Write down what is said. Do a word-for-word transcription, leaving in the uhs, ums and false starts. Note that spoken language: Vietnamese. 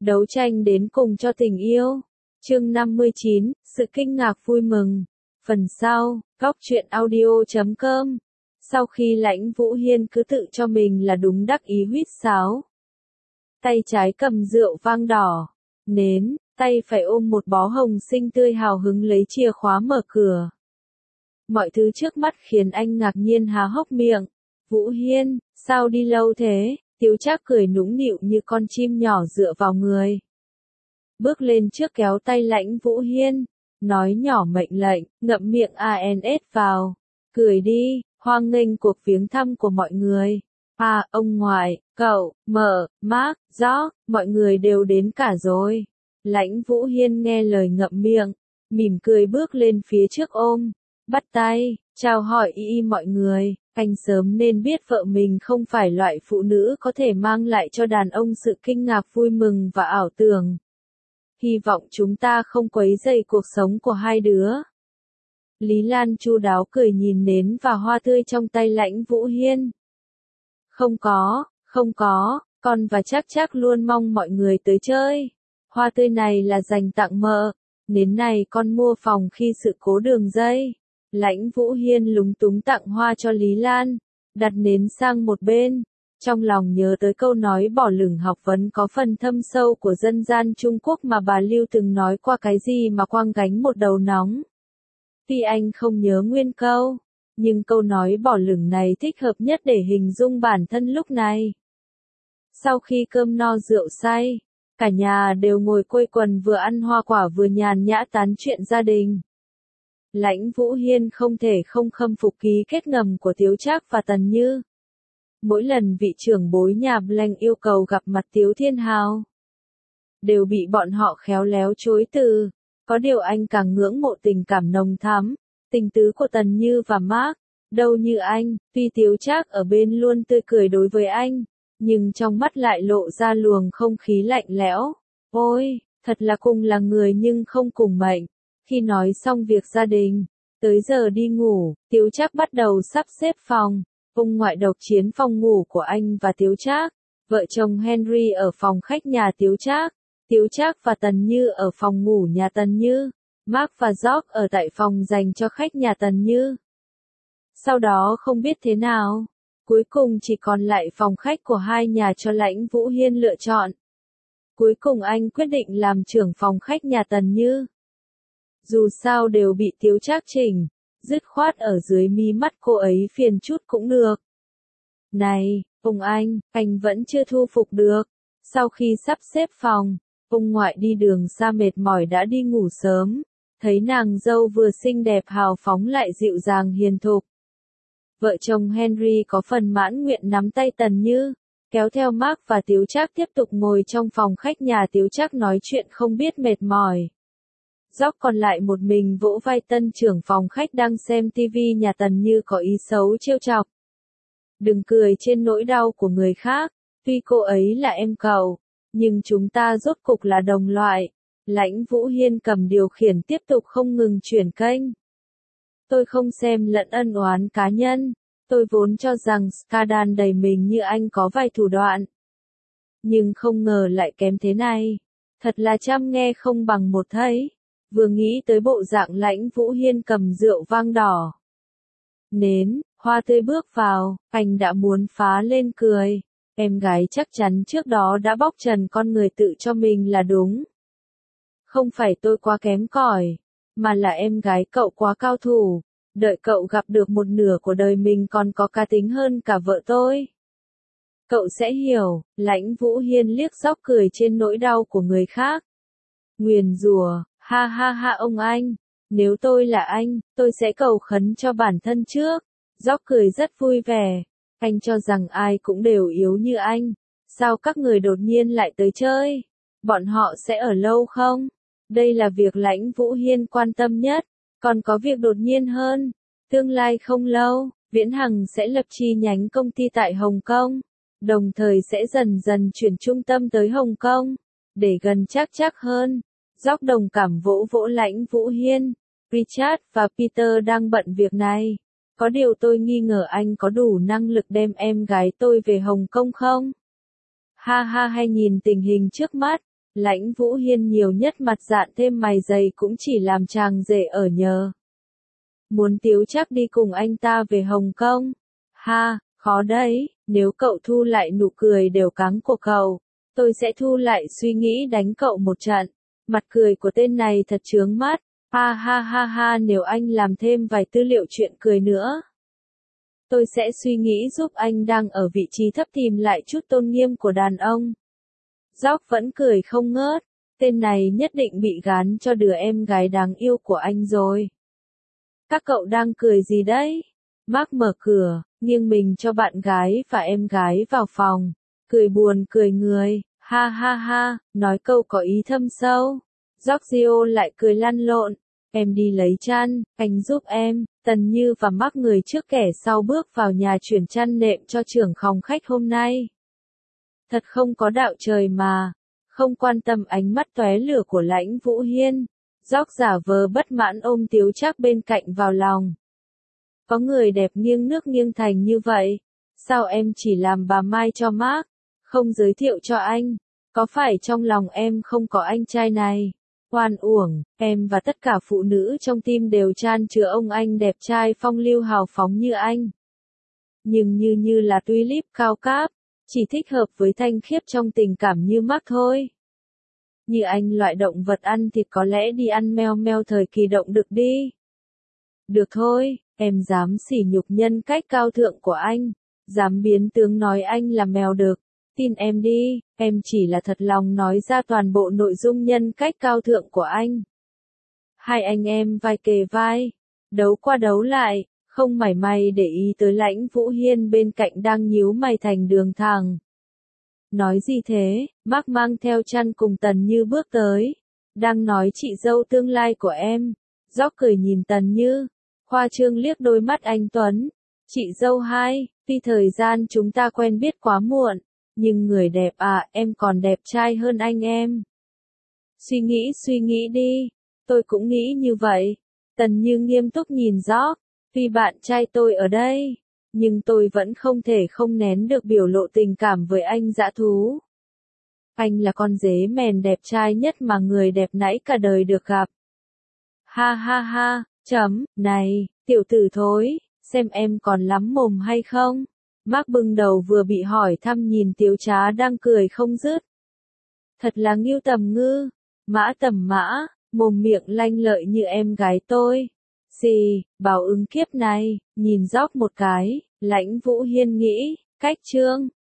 đấu tranh đến cùng cho tình yêu. Chương năm mươi chín, sự kinh ngạc vui mừng. Phần sau, góc truyện audio chấm com. Sau khi Lãnh Vũ Hiên cứ tự cho mình là đúng đắc ý huýt sáo. Tay trái cầm rượu vang đỏ, nến, tay phải ôm một bó hồng xinh tươi hào hứng lấy chìa khóa mở cửa. Mọi thứ trước mắt khiến anh ngạc nhiên há hốc miệng. Vũ Hiên, sao đi lâu thế? Tiếu Trác cười nũng nịu như con chim nhỏ dựa vào người. Bước lên trước kéo tay Lãnh Vũ Hiên, nói nhỏ mệnh lệnh, ngậm miệng a en ét vào. Cười đi, hoan nghênh cuộc viếng thăm của mọi người. À, ông ngoại, cậu, mợ, Mark, George, mọi người đều đến cả rồi. Lãnh Vũ Hiên nghe lời ngậm miệng, mỉm cười bước lên phía trước ôm, bắt tay, chào hỏi y y mọi người. Anh sớm nên biết vợ mình không phải loại phụ nữ có thể mang lại cho đàn ông sự kinh ngạc vui mừng và ảo tưởng. Hy vọng chúng ta không quấy rầy cuộc sống của hai đứa. Lý Lan chu đáo cười nhìn nến và hoa tươi trong tay Lãnh Vũ Hiên. Không có, không có, con và Trác Trác luôn mong mọi người tới chơi. Hoa tươi này là dành tặng mợ, nến này con mua phòng khi sự cố đường dây. Lãnh Vũ Hiên lúng túng tặng hoa cho Lý Lan, đặt nến sang một bên, trong lòng nhớ tới câu nói bỏ lửng học vấn có phần thâm sâu của dân gian Trung Quốc mà bà Lưu từng nói qua cái gì mà quăng gánh một đầu nóng. Tuy anh không nhớ nguyên câu, nhưng câu nói bỏ lửng này thích hợp nhất để hình dung bản thân lúc này. Sau khi cơm no rượu say, cả nhà đều ngồi quây quần vừa ăn hoa quả vừa nhàn nhã tán chuyện gia đình. Lãnh Vũ Hiên không thể không khâm phục ký kết ngầm của Tiếu Trác và Tần Như. Mỗi lần vị trưởng bối nhà Blank yêu cầu gặp mặt Tiếu Thiên Hào, đều bị bọn họ khéo léo chối từ. Có điều anh càng ngưỡng mộ tình cảm nồng thắm, tình tứ của Tần Như và Mark. Đâu như anh, tuy Tiếu Trác ở bên luôn tươi cười đối với anh, nhưng trong mắt lại lộ ra luồng không khí lạnh lẽo. Ôi, thật là cùng là người nhưng không cùng mệnh. Khi nói xong việc gia đình, tới giờ đi ngủ, Tiếu Trác bắt đầu sắp xếp phòng. Ông ngoại độc chiếm phòng ngủ của anh và Tiếu Trác, vợ chồng Henry ở phòng khách nhà Tiếu Trác, Tiếu Trác và Tần Như ở phòng ngủ nhà Tần Như, Mark và George ở tại phòng dành cho khách nhà Tần Như. Sau đó không biết thế nào, cuối cùng chỉ còn lại phòng khách của hai nhà cho Lãnh Vũ Hiên lựa chọn. Cuối cùng anh quyết định làm trưởng phòng khách nhà Tần Như. Dù sao đều bị Tiếu Trác chỉnh, dứt khoát ở dưới mí mắt cô ấy phiền chút cũng được. Này, ông anh, anh vẫn chưa thu phục được. Sau khi sắp xếp phòng, ông ngoại đi đường xa mệt mỏi đã đi ngủ sớm, thấy nàng dâu vừa xinh đẹp hào phóng lại dịu dàng hiền thục. Vợ chồng Henry có phần mãn nguyện nắm tay Tần Như, kéo theo Mark và Tiếu Trác tiếp tục ngồi trong phòng khách nhà Tiếu Trác nói chuyện không biết mệt mỏi. George còn lại một mình vỗ vai tân trưởng phòng khách đang xem tivi nhà Tần Như có ý xấu trêu chọc. Đừng cười trên nỗi đau của người khác, tuy cô ấy là em cậu, nhưng chúng ta rốt cục là đồng loại. Lãnh Vũ Hiên cầm điều khiển tiếp tục không ngừng chuyển kênh. Tôi không xem lẫn ân oán cá nhân, tôi vốn cho rằng scandal đầy mình như anh có vài thủ đoạn. Nhưng không ngờ lại kém thế này. Thật là trăm nghe không bằng một thấy. Vừa nghĩ tới bộ dạng Lãnh Vũ Hiên cầm rượu vang đỏ, nến, hoa tươi bước vào, anh đã muốn phá lên cười. Em gái chắc chắn trước đó đã bóc trần con người tự cho mình là đúng. Không phải tôi quá kém cỏi, mà là em gái cậu quá cao thủ. Đợi cậu gặp được một nửa của đời mình còn có cá tính hơn cả vợ tôi. Cậu sẽ hiểu. Lãnh Vũ Hiên liếc George cười trên nỗi đau của người khác. Nguyền rủa. Ha ha ha ông anh, nếu tôi là anh, tôi sẽ cầu khấn cho bản thân trước. George cười rất vui vẻ, anh cho rằng ai cũng đều yếu như anh, sao các người đột nhiên lại tới chơi? Bọn họ sẽ ở lâu không? Đây là việc Lãnh Vũ Hiên quan tâm nhất, còn có việc đột nhiên hơn. Tương lai không lâu, Viễn Hằng sẽ lập chi nhánh công ty tại Hồng Kông, đồng thời sẽ dần dần chuyển trung tâm tới Hồng Kông, để gần Trác Trác hơn. George đồng cảm vỗ vỗ Lãnh Vũ Hiên. Richard và Peter đang bận việc này. Có điều tôi nghi ngờ anh có đủ năng lực đem em gái tôi về Hồng Kông không? Ha ha hay nhìn tình hình trước mắt, Lãnh Vũ Hiên nhiều nhất mặt dạn thêm mày dày cũng chỉ làm chàng rể ở nhờ. Muốn Tiếu Trác đi cùng anh ta về Hồng Kông? Ha, khó đấy, nếu cậu thu lại nụ cười đều cắng của cậu, tôi sẽ thu lại suy nghĩ đánh cậu một trận. Mặt cười của tên này thật chướng mắt. Ha ha ha ha, nếu anh làm thêm vài tư liệu chuyện cười nữa, tôi sẽ suy nghĩ giúp anh đang ở vị trí thấp tìm lại chút tôn nghiêm của đàn ông. Gióc vẫn cười không ngớt, tên này nhất định bị gán cho đứa em gái đáng yêu của anh rồi. Các cậu đang cười gì đấy? Mark mở cửa, nghiêng mình cho bạn gái và em gái vào phòng, cười buồn cười người, ha ha ha, nói câu có ý thâm sâu. Giorgio lại cười lăn lộn, em đi lấy chăn, anh giúp em. Tần Như và Mark người trước kẻ sau bước vào nhà chuyển chăn nệm cho trưởng phòng khách hôm nay. Thật không có đạo trời mà, không quan tâm ánh mắt tóe lửa của Lãnh Vũ Hiên. Gióc giả vờ bất mãn ôm Tiếu Trác bên cạnh vào lòng. Có người đẹp nghiêng nước nghiêng thành như vậy, sao em chỉ làm bà Mai cho Mark, không giới thiệu cho anh? Có phải trong lòng em không có anh trai này? Oan uổng, em và tất cả phụ nữ trong tim đều chan chứa ông anh đẹp trai phong lưu hào phóng như anh. Nhưng như như là tulip cao cáp, chỉ thích hợp với thanh khiết trong tình cảm như Mark thôi. Như anh loại động vật ăn thịt có lẽ đi ăn meo meo thời kỳ động đực đi. Được thôi, em dám sỉ nhục nhân cách cao thượng của anh, dám biến tướng nói anh là mèo đực. Tin em đi, em chỉ là thật lòng nói ra toàn bộ nội dung nhân cách cao thượng của anh. Hai anh em vai kề vai, đấu qua đấu lại, không mảy may để ý tới Lãnh Vũ Hiên bên cạnh đang nhíu mày thành đường thẳng. Nói gì thế? Mark mang theo chăn cùng Tần Như bước tới. Đang nói chị dâu tương lai của em. Gióc cười nhìn Tần Như, khoa trương liếc đôi mắt anh Tuấn. Chị dâu hai, tuy thời gian chúng ta quen biết quá muộn, nhưng người đẹp à, em còn đẹp trai hơn anh em. Suy nghĩ suy nghĩ đi, tôi cũng nghĩ như vậy. Tần Như nghiêm túc nhìn Gióc, vì bạn trai tôi ở đây, nhưng tôi vẫn không thể không nén được biểu lộ tình cảm với anh dã thú. Anh là con dế mèn đẹp trai nhất mà người đẹp nãy cả đời được gặp. Ha ha ha, chấm, này, tiểu tử thối, xem em còn lắm mồm hay không? Mark bưng đầu vừa bị hỏi thăm nhìn Tiếu Trá đang cười không dứt. Thật là nghiêu tầm ngư, mã tầm mã, mồm miệng lanh lợi như em gái tôi. Xì, báo ứng kiếp này, nhìn Gióc một cái, Lãnh Vũ Hiên nghĩ, cách chương.